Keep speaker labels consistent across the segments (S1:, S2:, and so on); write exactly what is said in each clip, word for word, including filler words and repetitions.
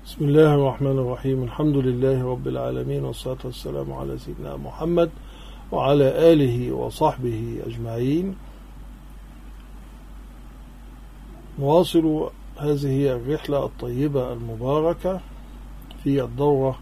S1: بسم الله الرحمن الرحيم. الحمد لله رب العالمين، والصلاة والسلام على سيدنا محمد وعلى آله وصحبه أجمعين. نواصل هذه الرحلة الطيبة المباركة في الدورة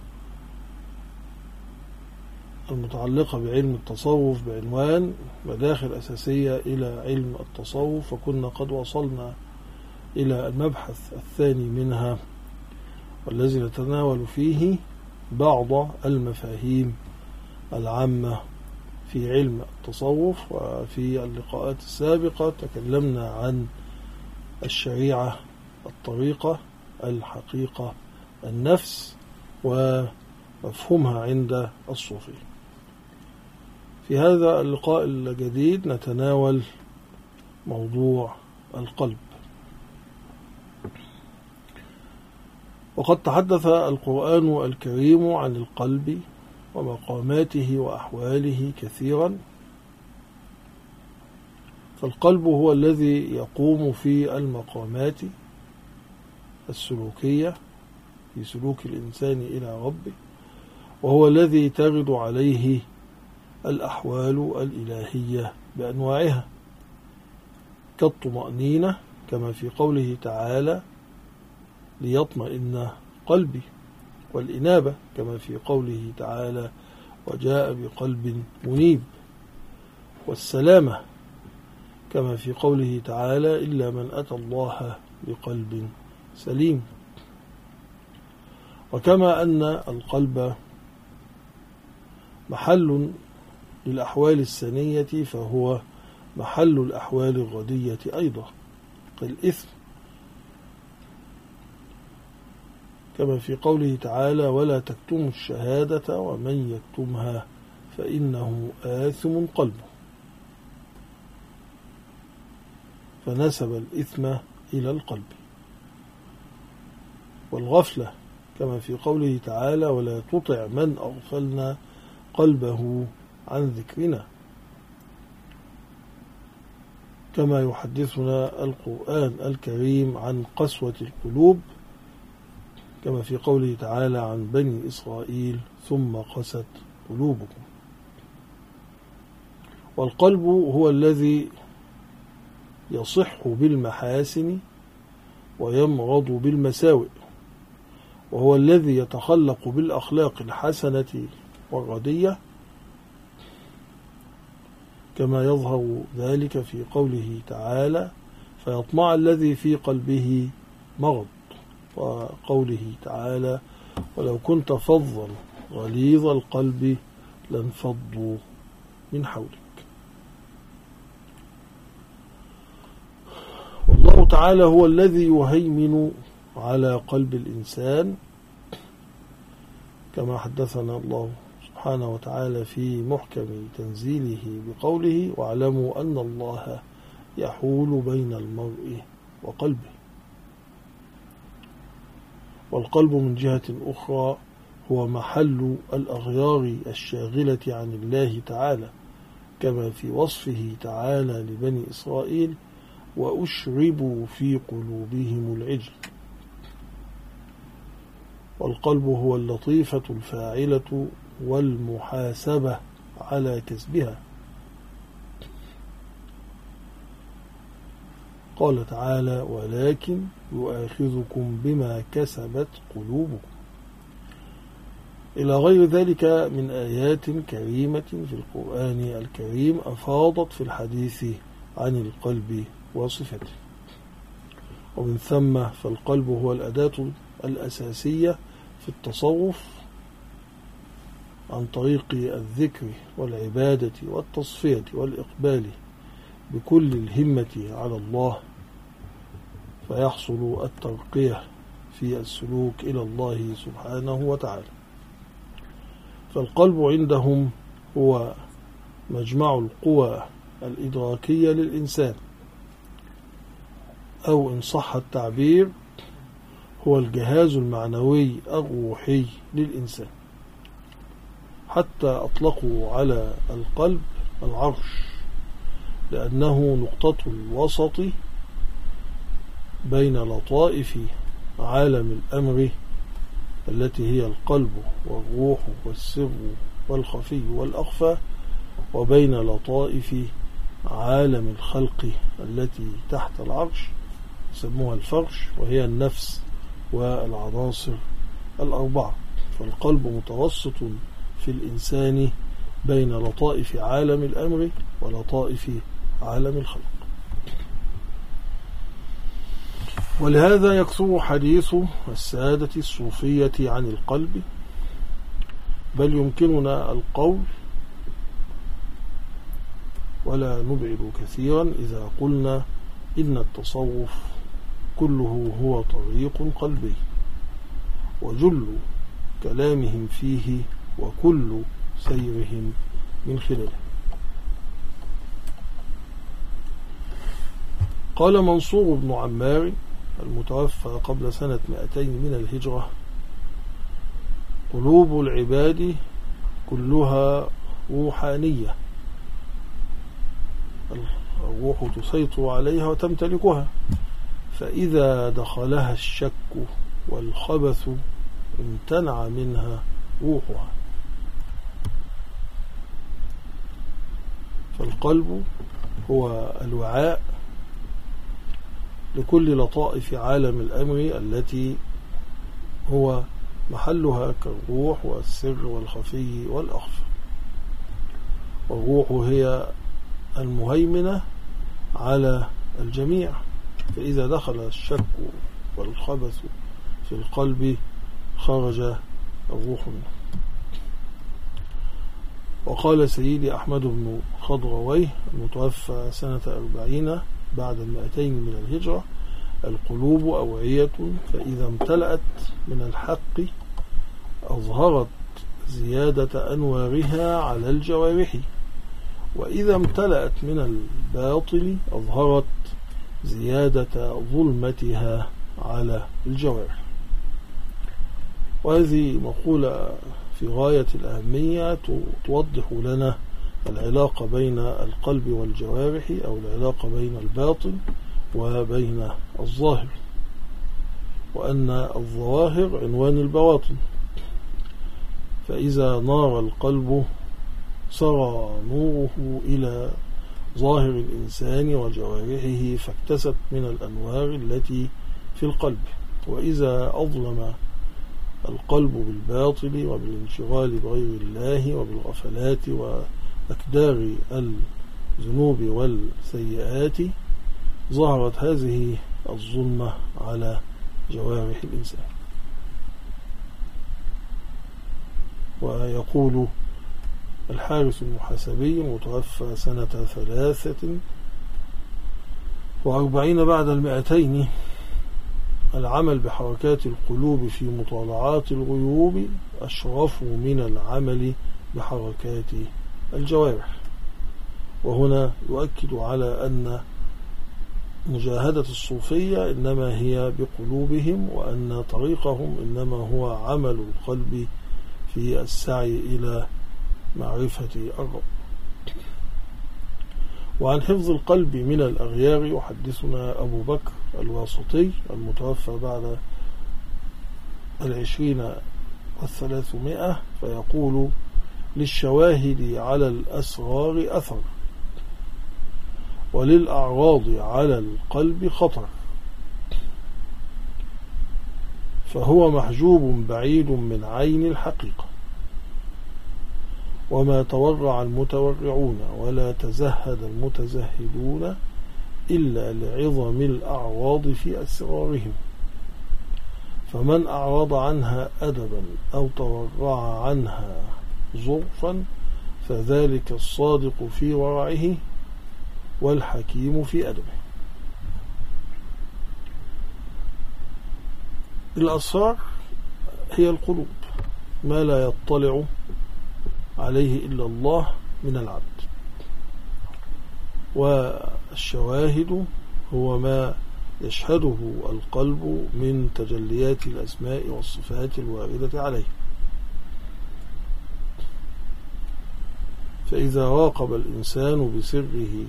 S1: المتعلقة بعلم التصوف بعنوان مداخل أساسية إلى علم التصوف، وكنا قد وصلنا إلى المبحث الثاني منها، والذي نتناول فيه بعض المفاهيم العامة في علم التصوف. وفي اللقاءات السابقة تكلمنا عن الشريعة، الطريقة، الحقيقة، النفس ومفهومها عند الصوفي. في هذا اللقاء الجديد نتناول موضوع القلب. وقد تحدث القرآن الكريم عن القلب ومقاماته وأحواله كثيرا. فالقلب هو الذي يقوم في المقامات السلوكية في سلوك الإنسان إلى ربه، وهو الذي ترد عليه الأحوال الإلهية بأنواعها، كالطمأنينة كما في قوله تعالى ليطمئن قلبي، والإنابة كما في قوله تعالى وجاء بقلب منيب، والسلامة كما في قوله تعالى إلا من أتى الله بقلب سليم. وكما أن القلب محل للأحوال السنية، فهو محل الأحوال الردية أيضا كالإثم، كما في قوله تعالى ولا تكتموا الشهادة ومن يكتمها فإنه آثم قلبه، فنسب الإثم إلى القلب. والغفلة كما في قوله تعالى ولا تطع من أغفلنا قلبه عن ذكرنا، كما يحدثنا القرآن الكريم عن قسوة القلوب، كما في قوله تعالى عن بني إسرائيل ثم قست قلوبكم. والقلب هو الذي يصح بالمحاسن ويمرض بالمساوئ، وهو الذي يتخلق بالأخلاق الحسنة والردية، كما يظهر ذلك في قوله تعالى فيطمع الذي في قلبه مرض، وقوله تعالى ولو كنت فظا غليظ القلب لانفضوا من حولك. والله تعالى هو الذي يهيمن على قلب الإنسان، كما حدثنا الله سبحانه وتعالى في محكم تنزيله بقوله واعلموا أن الله يحول بين المرء وقلبه. والقلب من جهة أخرى هو محل الأغيار الشاغلة عن الله تعالى، كما في وصفه تعالى لبني إسرائيل وأشربوا في قلوبهم العجل. والقلب هو اللطيفة الفاعلة والمحاسبة على كسبها. قال تعالى ولكن يؤاخذكم بما كسبت قلوبكم، إلى غير ذلك من آيات كريمة في القرآن الكريم أفاضت في الحديث عن القلب وصفته. ومن ثم فالقلب هو الأداة الأساسية في التصوف عن طريق الذكر والعبادة والتصفية والإقبال بكل الهمة على الله، فيحصل الترقية في السلوك إلى الله سبحانه وتعالى. فالقلب عندهم هو مجمع القوى الإدراكية للإنسان، أو إن صح التعبير هو الجهاز المعنوي الروحي للإنسان، حتى أطلقوا على القلب العرش، لأنه نقطة الوسط بين لطائف عالم الأمر التي هي القلب والروح والسر والخفي والأخفى، وبين لطائف عالم الخلق التي تحت العرش يسموها الفرش، وهي النفس والعناصر الأربعة. فالقلب متوسط في الإنسان بين لطائف عالم الأمر ولطائف عالم الخلق. ولهذا يكثر حديث السادة الصوفية عن القلب، بل يمكننا القول ولا نبعد كثيرا إذا قلنا إن التصوف كله هو طريق قلبي، وجل كلامهم فيه وكل سيرهم من خلاله. قال منصور بن عمار المتوفى قبل سنة مئتين من الهجرة: قلوب العباد كلها روحانية، الروح تسيطر عليها وتمتلكها، فإذا دخلها الشك والخبث امتنع منها روحها. فالقلب هو الوعاء لكل لطائف عالم الأمر التي هو محلها كالروح والسر والخفي والأخفى. والروح هي المهيمنة على الجميع، فإذا دخل الشك والخبث في القلب خرج الروح منه. وقال سيدي أحمد بن خضرويه المتوفى سنة أربعين بعد المئتين من الهجرة: القلوب أوعية، فإذا امتلأت من الحق أظهرت زيادة أنوارها على الجوارح، وإذا امتلأت من الباطل أظهرت زيادة ظلمتها على الجوارح. وهذه مقولة في غاية الأهمية توضح لنا العلاقة بين القلب والجوارح، أو العلاقة بين الباطن وبين الظاهر، وأن الظواهر عنوان البواطن. فإذا نار القلب سرى نوره إلى ظاهر الإنسان وجوارحه فاكتست من الأنوار التي في القلب، وإذا أظلم القلب بالباطل وبالانشغال بغير الله وبالغفلات وأكدار الذنوب والسيئات ظهرت هذه الظلمة على جوارح الإنسان. ويقول الحارث المحاسبي المتوفى سنة ثلاثة وأربعين بعد المئتين: العمل بحركات القلوب في مطالعات الغيوب أشرف من العمل بحركات الجوارح. وهنا يؤكد على أن مجاهدة الصوفية إنما هي بقلوبهم، وأن طريقهم إنما هو عمل القلب في السعي إلى معرفة الرب. وعن حفظ القلب من الأغيار يحدثنا أبو بكر الواسطي المتوفى بعد العشرين والثلاثمائة، فيقول: للشواهد على الأسرار أثر، وللأعراض على القلب خطر، فهو محجوب بعيد من عين الحقيقة. وما تورع المتورعون ولا تزهد المتزهدون إلا لعظم الأعراض في أسرارهم، فمن أعرض عنها أدبا أو تورع عنها ظرفا فذلك الصادق في ورعه والحكيم في أدبه. الأسرار هي القلوب، ما لا يطلع عليه إلا الله من العبد. والشواهد هو ما يشهده القلب من تجليات الأسماء والصفات الواردة عليه. فإذا راقب الإنسان بسره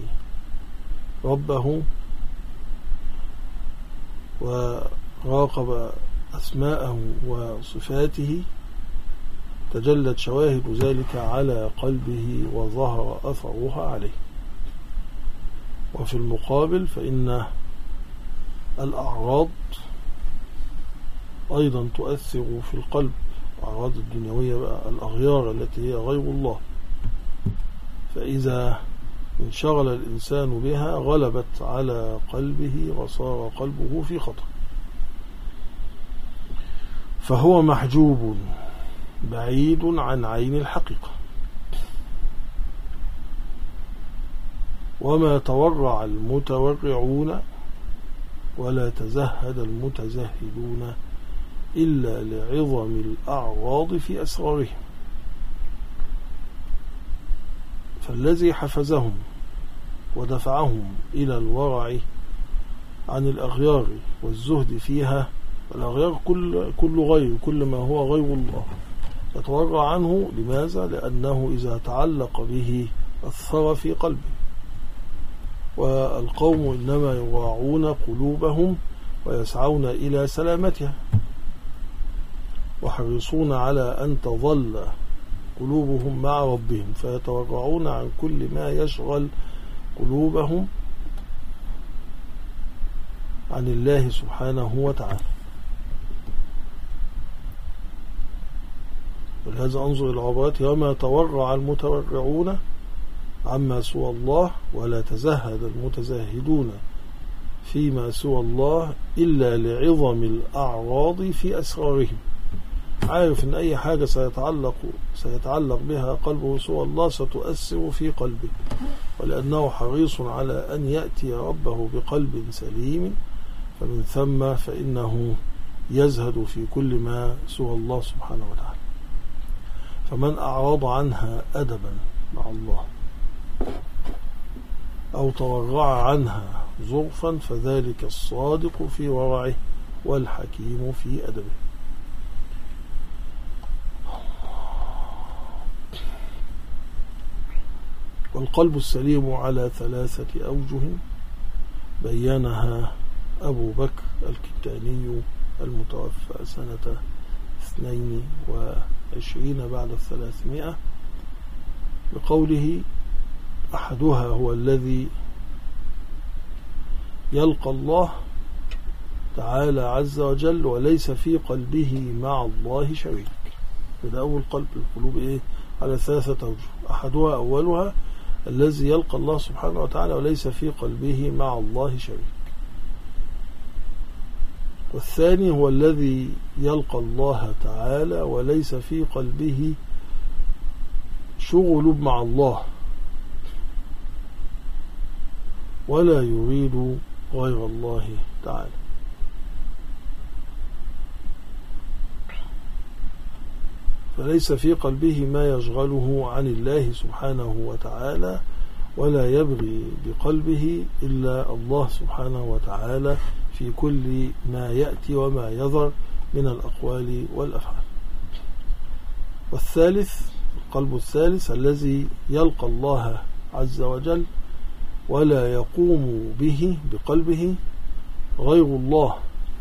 S1: ربه وراقب أسماءه وصفاته تجلت شواهد ذلك على قلبه وظهر أثرها عليه. وفي المقابل فإن الأعراض أيضا تؤثر في القلب، الأعراض الدنيوية بقى، الأغيار التي هي غير الله، فإذا انشغل الإنسان بها غلبت على قلبه وصار قلبه في خطر، فهو محجوب بعيد عن عين الحقيقة. وما تورع المتورعون ولا تزهد المتزهدون إلا لعظم الأعراض في أسرارهم، فالذي حفزهم ودفعهم إلى الورع عن الأغيار والزهد فيها، الأغيار كل, كل غير كل ما هو غير الله يتورع عنه. لماذا؟ لأنه إذا تعلق به أثر في قلبه. والقوم إنما يراعون قلوبهم ويسعون إلى سلامتها، وحريصون على أن تظل قلوبهم مع ربهم، فيتورعون عن كل ما يشغل قلوبهم عن الله سبحانه وتعالى. ولهذا انظر إلى عبارته: وما تورع المتورعون عما سوى الله ولا تزهد المتزاهدون فيما سوى الله إلا لعظم الأعراض في أسرارهم. عارف أن أي حاجة سيتعلق, سيتعلق بها قلبه سوى الله ستؤثر في قلبه، ولأنه حريص على أن يأتي ربه بقلب سليم، فمن ثم فإنه يزهد في كل ما سوى الله سبحانه وتعالى. فمن أعرض عنها أدبا مع الله أو تورع عنها ظرفا فذلك الصادق في ورعه والحكيم في أدبه. والقلب السليم على ثلاثة أوجه بينها أبو بكر الكتاني المتوفى سنة اثنين وعشرين بعد الثلاثمائة بقوله: أحدها هو الذي يلقى الله تعالى عز وجل وليس في قلبه مع الله شريك. هذا أول قلب. القلوب إيه؟ على ثلاثة أوجه. أحدها أولها الذي يلقى الله سبحانه وتعالى وليس في قلبه مع الله شريك. والثاني هو الذي يلقى الله تعالى وليس في قلبه شغل مع الله ولا يريد غير الله تعالى. فليس في قلبه ما يشغله عن الله سبحانه وتعالى، ولا يبغي بقلبه إلا الله سبحانه وتعالى في كل ما يأتي وما يظهر من الأقوال والأفعال. والثالث القلب الثالث الذي يلقى الله عز وجل ولا يقوم به بقلبه غير الله،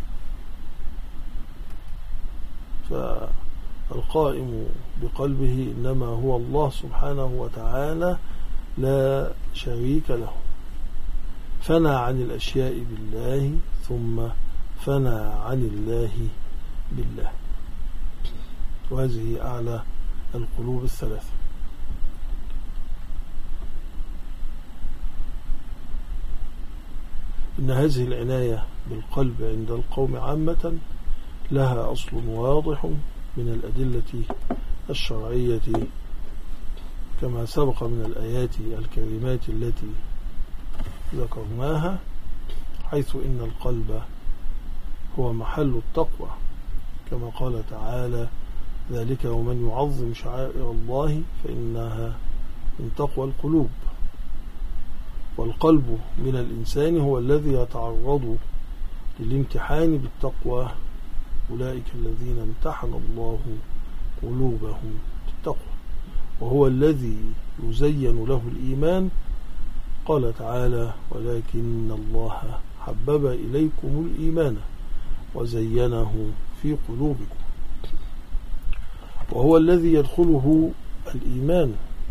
S1: فالقائم بقلبه إنما هو الله سبحانه وتعالى لا شريك له، فنى عن الأشياء بالله ثم فنى عن الله بالله. وهذه أعلى القلوب الثلاثة. إن هذه العناية بالقلب عند القوم عامة لها أصل واضح من الأدلة الشرعية كما سبق من الآيات الكريمات التي ذكرناها، حيث إن القلب هو محل التقوى، كما قال تعالى: ذلك ومن يعظم شعائر الله فإنها من تقوى القلوب. والقلب من الإنسان هو الذي يتعرض للامتحان بالتقوى، أولئك الذين امتحن الله قلوبهم بالتقوى، وهو الذي يزين له الإيمان. قال تعالى: ولكن الله حبب إليكم الإيمان وزينه في قلوبكم، وهو الذي يدخله الإيمان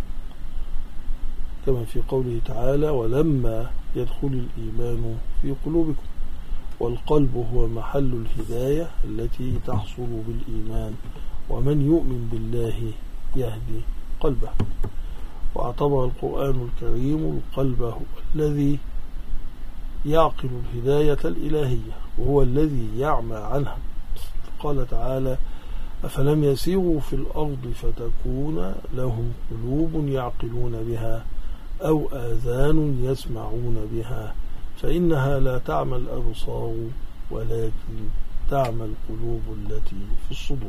S1: كما في قوله تعالى ولما يدخل الإيمان في قلوبكم. والقلب هو محل الهداية التي تحصل بالإيمان، ومن يؤمن بالله يهدي قلبه. واعتبر القرآن الكريم القلب هو الذي يعقل الهداية الإلهية، وهو الذي يعمى عنها. قال تعالى أفلم يسيروا في الأرض فتكون لهم قلوب يعقلون بها أو آذان يسمعون بها فإنها لا تعمى الأبصار ولكن تعمى القلوب التي في الصدور.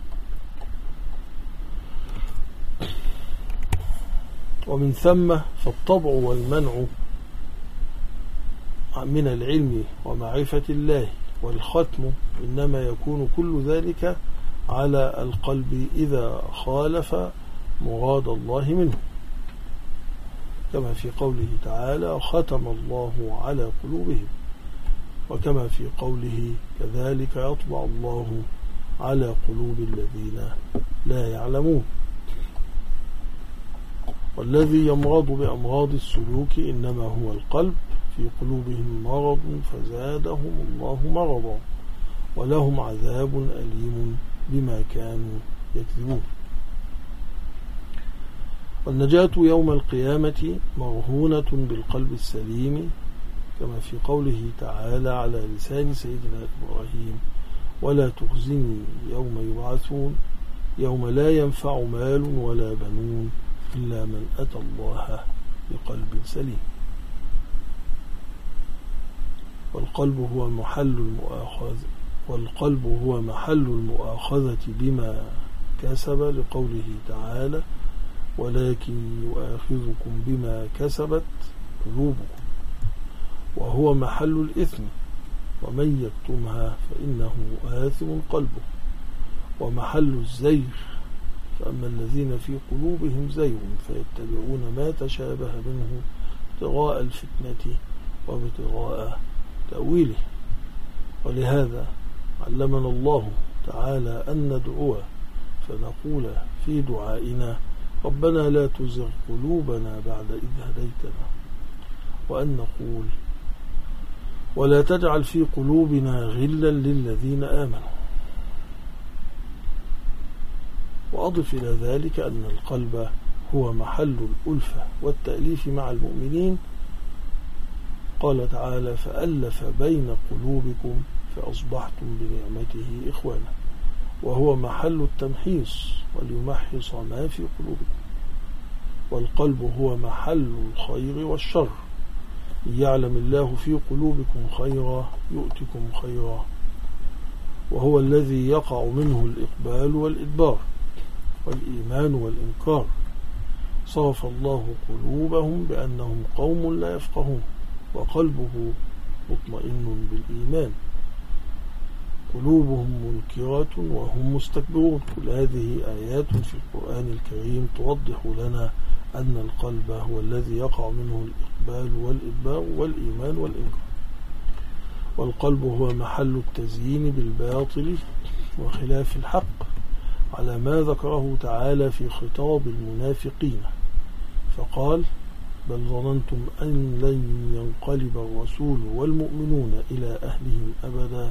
S1: ومن ثم فالطبع والمنع من العلم ومعرفة الله، والختم إنما يكون كل ذلك على القلب إذا خالف مراد الله منه، كما في قوله تعالى ختم الله على قلوبهم، وكما في قوله كذلك يطبع الله على قلوب الذين لا يعلمون. والذي يمرض بأمراض السلوك إنما هو القلب، في قلوبهم مرض فزادهم الله مرضا ولهم عذاب أليم بما كانوا يكذبون. والنجاة يوم القيامة مرهونة بالقلب السليم، كما في قوله تعالى على لسان سيدنا إبراهيم ولا تخزني يوم يبعثون يوم لا ينفع مال ولا بنون إلا من أتى الله بقلب سليم. والقلب هو محل المؤاخذة والقلب هو محل المؤاخذة بما كسب، لقوله تعالى ولكن يؤاخذكم بما كسبت قلوبكم، وهو محل الإثم ومن يكتمها فإنه آثم قلبه. ومحل الزيغ، فأما الذين في قلوبهم زيغ فيتبعون ما تشابه منه ابتغاء الفتنة وابتغاء تأويله. ولهذا علمنا الله تعالى أن ندعو فنقول في دعائنا ربنا لا تزغ قلوبنا بعد إذ هديتنا، وأن نقول ولا تجعل في قلوبنا غلا للذين آمنوا. وأضف إلى ذلك أن القلب هو محل الألفة والتأليف مع المؤمنين. قال تعالى فألف بين قلوبكم فأصبحتم بنعمته إخوانا، وهو محل التمحيص وليمحص ما في قلوبكم. والقلب هو محل الخير والشر، يعلم الله في قلوبكم خيرا يؤتكم خيرا، وهو الذي يقع منه الإقبال والإدبار والإيمان والإنكار. صرف الله قلوبهم بأنهم قوم لا يفقهون، وقلبه مطمئن بالإيمان، قلوبهم منكرة وهم مستكبرون. كل هذه آيات في القرآن الكريم توضح لنا أن القلب هو الذي يقع منه الإقبال والإدبار والإيمان والإنكار. والقلب هو محل التزيين بالباطل وخلاف الحق، على ما ذكره تعالى في خطاب المنافقين فقال بل ظننتم أن لن ينقلب الرسول والمؤمنون إلى أهلهم أبدا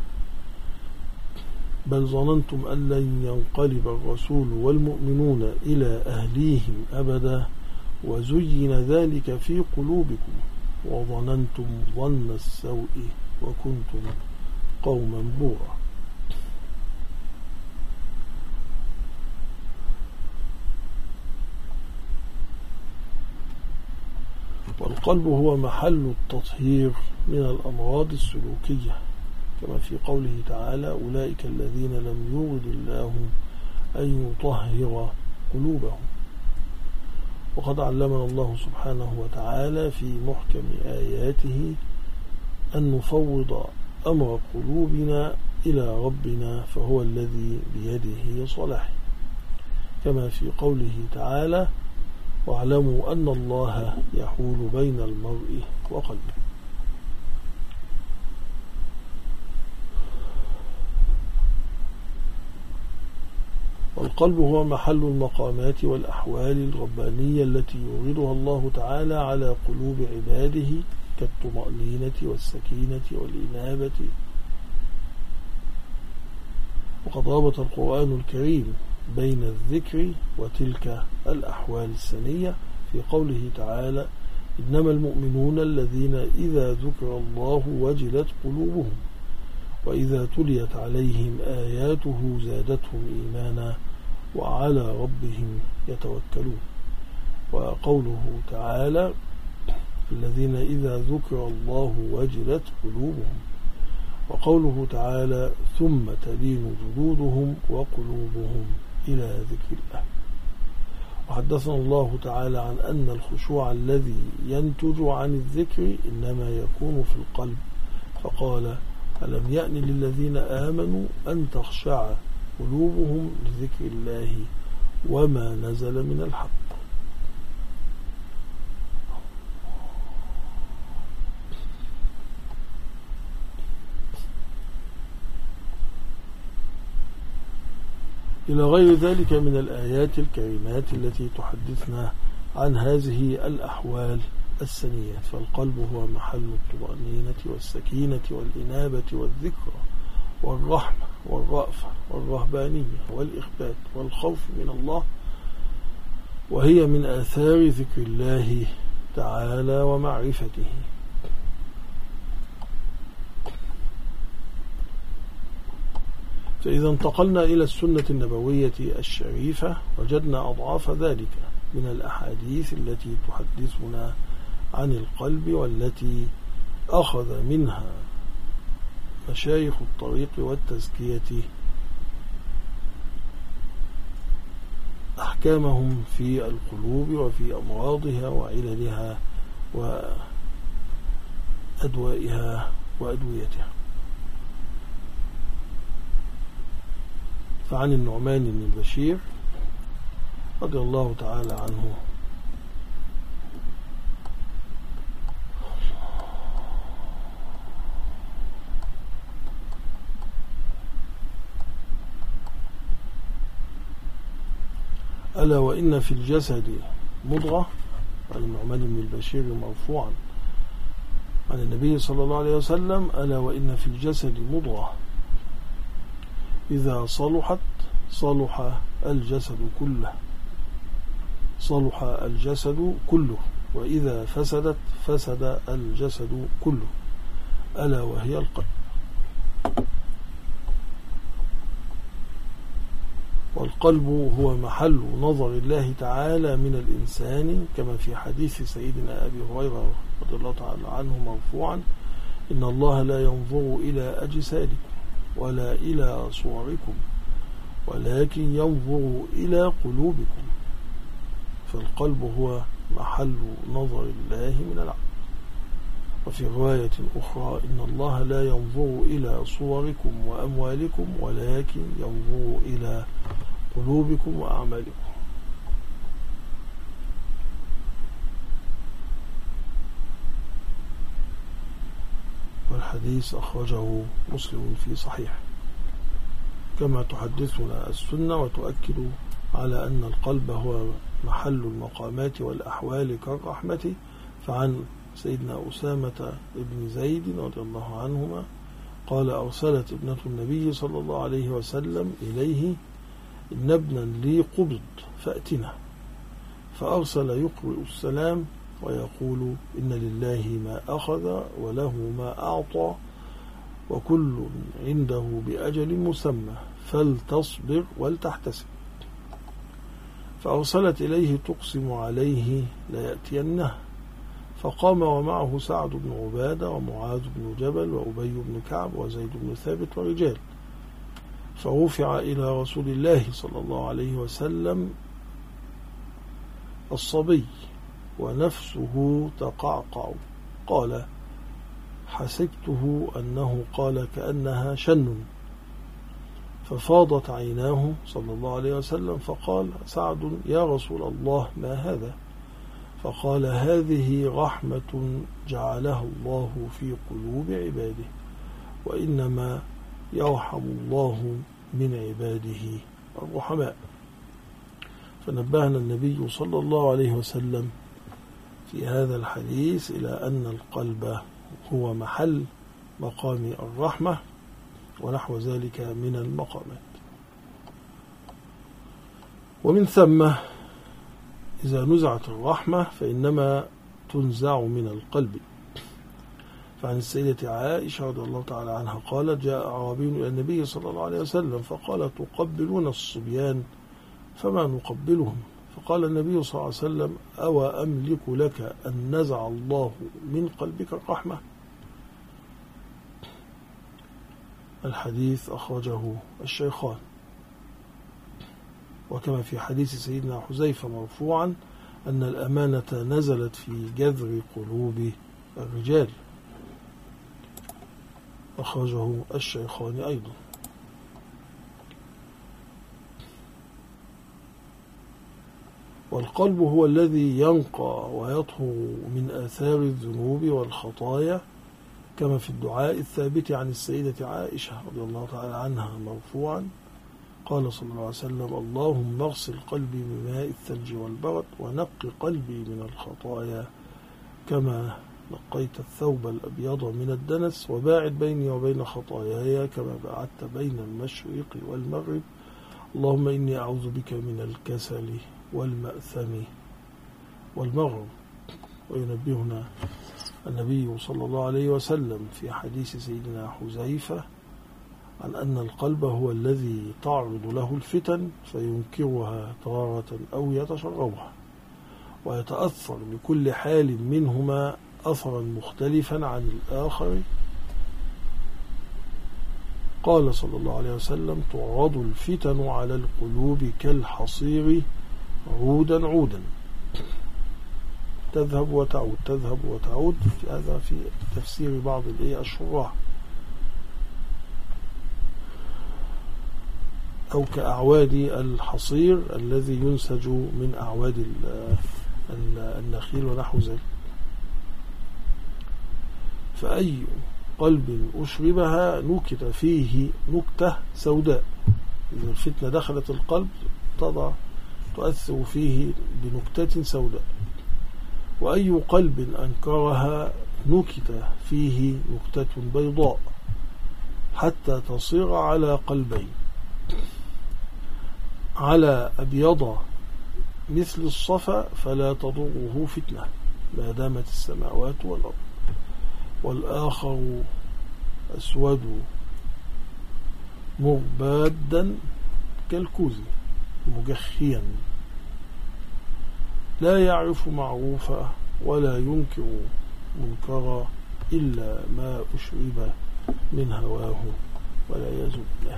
S1: بل ظننتم أن لن ينقلب الرسول والمؤمنون إلى أهليهم أبدا وزين ذلك في قلوبكم وظننتم ظن السوء وكنتم قوما بورا. والقلب هو محل التطهير من الأمراض السلوكية، كما في قوله تعالى أولئك الذين لم يرد الله أن يطهر قلوبهم. وقد علمنا الله سبحانه وتعالى في محكم آياته أن نفوض أمر قلوبنا إلى ربنا فهو الذي بيده صلاح، كما في قوله تعالى واعلموا أن الله يحول بين المرء وقلبه. والقلب هو محل المقامات والأحوال الربانية التي يوردها الله تعالى على قلوب عباده كالطمأنينة والسكينة والإنابة. وقد ربط القرآن الكريم بين الذكر وتلك الأحوال السنية في قوله تعالى: إنما المؤمنون الذين إذا ذكر الله وجلت قلوبهم وإذا تليت عليهم آياته زادتهم إيمانا وعلى ربهم يتوكلون. وقوله تعالى: الذين إذا ذكر الله وجلت قلوبهم. وقوله تعالى: ثم تلين جلودهم وقلوبهم إلى ذكر الله. وحدثنا الله تعالى عن أن الخشوع الذي ينتج عن الذكر إنما يكون في القلب، فقال: ألم يأن للذين آمنوا أن تخشع قلوبهم لذكر الله وما نزل من الحق. إلى غير ذلك من الآيات الكريمات التي تحدثنا عن هذه الأحوال السنية. فالقلب هو محل الطمأنينة والسكينة والإنابة والذكر والرحمة والرأفة والرهبانية والإخبات والخوف من الله، وهي من آثار ذكر الله تعالى ومعرفته. فإذا انتقلنا إلى السنة النبوية الشريفة وجدنا أضعاف ذلك من الأحاديث التي تحدثنا عن القلب، والتي أخذ منها مشايخ الطريق والتزكية أحكامهم في القلوب وفي أمراضها وعللها وأدوائها وأدويتها. فعن النعمان بن بشير رضي الله تعالى عنه ألا وإن في الجسد مضغة، عن النعمان بن البشير مرفوعا عن النبي صلى الله عليه وسلم: ألا وإن في الجسد مضغة إذا صلحت صلح الجسد كله صلح الجسد كله وإذا فسدت فسد الجسد كله، ألا وهي القلب. والقلب هو محل نظر الله تعالى من الإنسان، كما في حديث سيدنا أبي هريرة رضي الله تعالى عنه مرفوعا: إن الله لا ينظر إلى أجسادكم ولا إلى صوركم ولكن ينظر إلى قلوبكم. فالقلب هو محل نظر الله من العبد. وفي رواية أخرى: إن الله لا ينظر إلى صوركم وأموالكم ولكن ينظر إلى قلوبكم وأعمالكم. والحديث أخرجه مسلم في صحيح. كما تحدثنا السنة وتؤكد على أن القلب هو محل المقامات والأحوال كالرحمة. فعن سيدنا أسامة بن زيد رضي الله عنهما قال: أرسلت ابنة النبي صلى الله عليه وسلم إليه: إن ابنا لي قبض فأتنا. فأرسل يقرئ السلام ويقول: إن لله ما أخذ وله ما أعطى وكل عنده بأجل مسمى فلتصبر ولتحتسب. فأرسلت إليه تقسم عليه ليأتينه، فقام ومعه سعد بن عبادة ومعاذ بن جبل وأبي بن كعب وزيد بن ثابت ورجال. فرفع إلى رسول الله صلى الله عليه وسلم الصبي ونفسه تقعقع، قال: حسبته أنه قال كأنها شن. ففاضت عيناه صلى الله عليه وسلم، فقال سعد: يا رسول الله ما هذا؟ فقال: هذه رحمة جعلها الله في قلوب عباده، وإنما يرحم الله من عباده الرحماء. فنبهنا النبي صلى الله عليه وسلم في هذا الحديث إلى أن القلب هو محل مقام الرحمة ونحو ذلك من المقامات. ومن ثم إذا نزعت الرحمة فإنما تنزع من القلب. فعن السيدة عائشة رضي الله تعالى عنها قالت: جاء أعرابي إلى النبي صلى الله عليه وسلم فقال: تقبلون الصبيان فما نقبلهم؟ فقال النبي صلى الله عليه وسلم: أو أملك لك أن نزع الله من قلبك الرحمة؟ الحديث أخرجه الشيخان. وكما في حديث سيدنا حذيفة مرفوعا أن الأمانة نزلت في جذر قلوب الرجال، أخرجه الشيخان أيضا. والقلب هو الذي ينقى ويطهر من آثار الذنوب والخطايا، كما في الدعاء الثابت عن السيدة عائشة رضي الله تعالى عنها مرفوعا قال صلى الله عليه وسلم: اللهم اغسل قلبي بماء الثلج والبرد ونق قلبي من الخطايا كما نقيت الثوب الأبيض من الدنس، وباعد بيني وبين خطاياي كما باعدت بين المشرق والمغرب. اللهم إني أعوذ بك من الكسل والمأثم والمغرب. وينبهنا النبي صلى الله عليه وسلم في حديث سيدنا حذيفة عن أن القلب هو الذي تعرض له الفتن فينكرها تارة أو يتشربها، ويتأثر بكل حال منهما أثرا مختلفا عن الآخر. قال صلى الله عليه وسلم: تعرض الفتن على القلوب كالحصير عودا عودا، تذهب وتعود تذهب وتعود. هذا في تفسير بعض الشراح. أو كأعواد الحصير الذي ينسج من أعواد النخيل ونحو ذلك. فأي قلب أشربها نكت فيه نكتة سوداء. إذا الفتنة دخلت القلب تضع تؤثر فيه بنكتة سوداء. وأي قلب أنكرها نكت فيه نكتة بيضاء حتى تصير على قلبين، على أبيض مثل الصفا فلا تضره فتنة ما دامت السماوات والأرض، والآخر أسود مربادا كالكوز مجخيا لا يعرف معروفا ولا ينكر منكرا إلا ما أشرب من هواه ولا يزول له.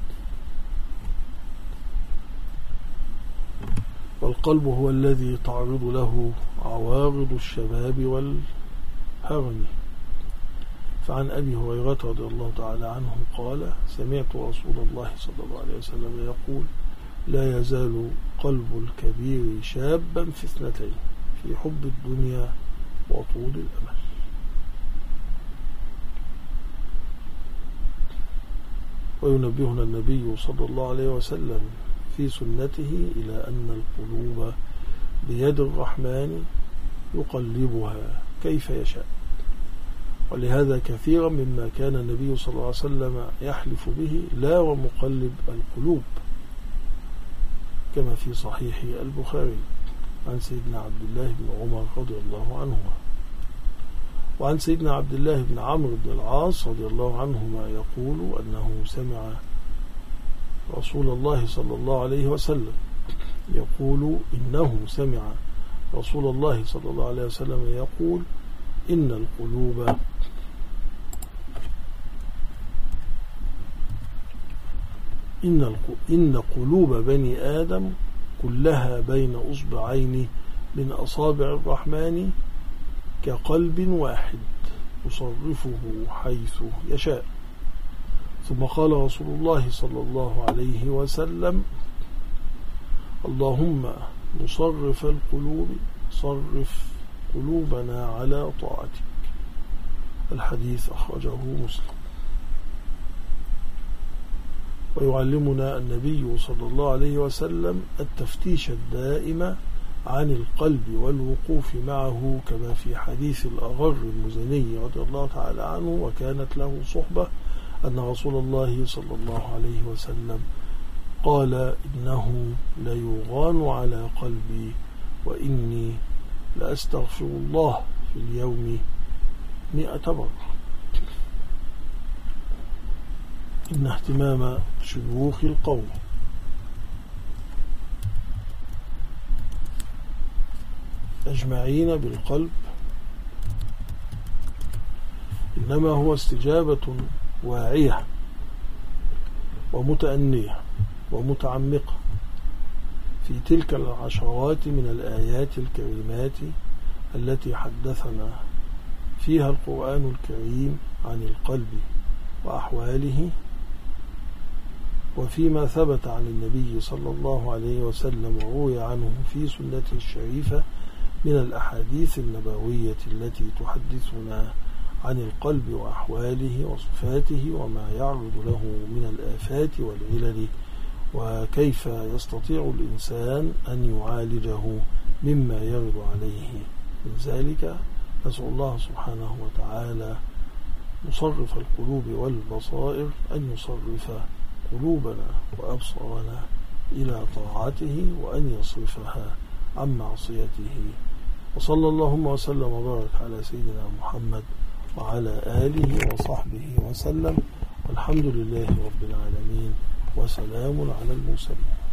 S1: والقلب هو الذي تعرض له عوارض الشباب والهرم. فعن أبي هريرة رضي الله تعالى عنه قال: سمعت رسول الله صلى الله عليه وسلم يقول: لا يزال قلب الكبير شابا في اثنتين، في حب الدنيا وطول الأمل. وينبهنا النبي صلى الله عليه وسلم في سنته إلى أن القلوب بيد الرحمن يقلبها كيف يشاء. ولهذا كثيرا مما كان النبي صلى الله عليه وسلم يحلف به: لا ومقلب القلوب، كما في صحيح البخاري عن سيدنا عبد الله بن عمر رضي الله عنهما. وعن سيدنا عبد الله بن عمرو بن العاص رضي الله عنهما يقول أنه سمع رسول الله صلى الله عليه وسلم يقول إنه سمع رسول الله صلى الله عليه وسلم يقول: إن القلوب إن إن قلوب بني آدم كلها بين أصبعين من أصابع الرحمن كقلب واحد يصرفه حيث يشاء. ثم قال رسول الله صلى الله عليه وسلم: اللهم مصرف القلوب صرف قلوبنا على طاعتك. الحديث أخرجه مسلم. ويعلمنا النبي صلى الله عليه وسلم التفتيش الدائم عن القلب والوقوف معه، كما في حديث الأغر المزني رضي الله تعالى عنه وكانت له صحبة أن رسول الله صلى الله عليه وسلم قال: إنه ليغان على قلبي وإني لأستغفر الله في اليوم مئة مرة. إن اهتمام شيوخ القوم أجمعين بالقلب إنما هو استجابة واعية ومتأنية ومتعمقة في تلك العشرات من الآيات الكريمات التي حدثنا فيها القرآن الكريم عن القلب وأحواله، وفيما ثبت عن النبي صلى الله عليه وسلم وروي عنه في سنته الشريفة من الأحاديث النبوية التي تحدثنا عن القلب وأحواله وصفاته وما يعرض له من الآفات والعلل، وكيف يستطيع الإنسان أن يعالجه مما يرد عليه من ذلك. نسأل الله سبحانه وتعالى مصرف القلوب والبصائر أن يصرف قلوبنا وأبصارنا إلى طاعته وأن يصرفها عن معصيته. وصلى اللهم وسلم وبارك على سيدنا محمد وعلى آله وصحبه وسلم، والحمد لله رب العالمين، وسلام على المرسلين.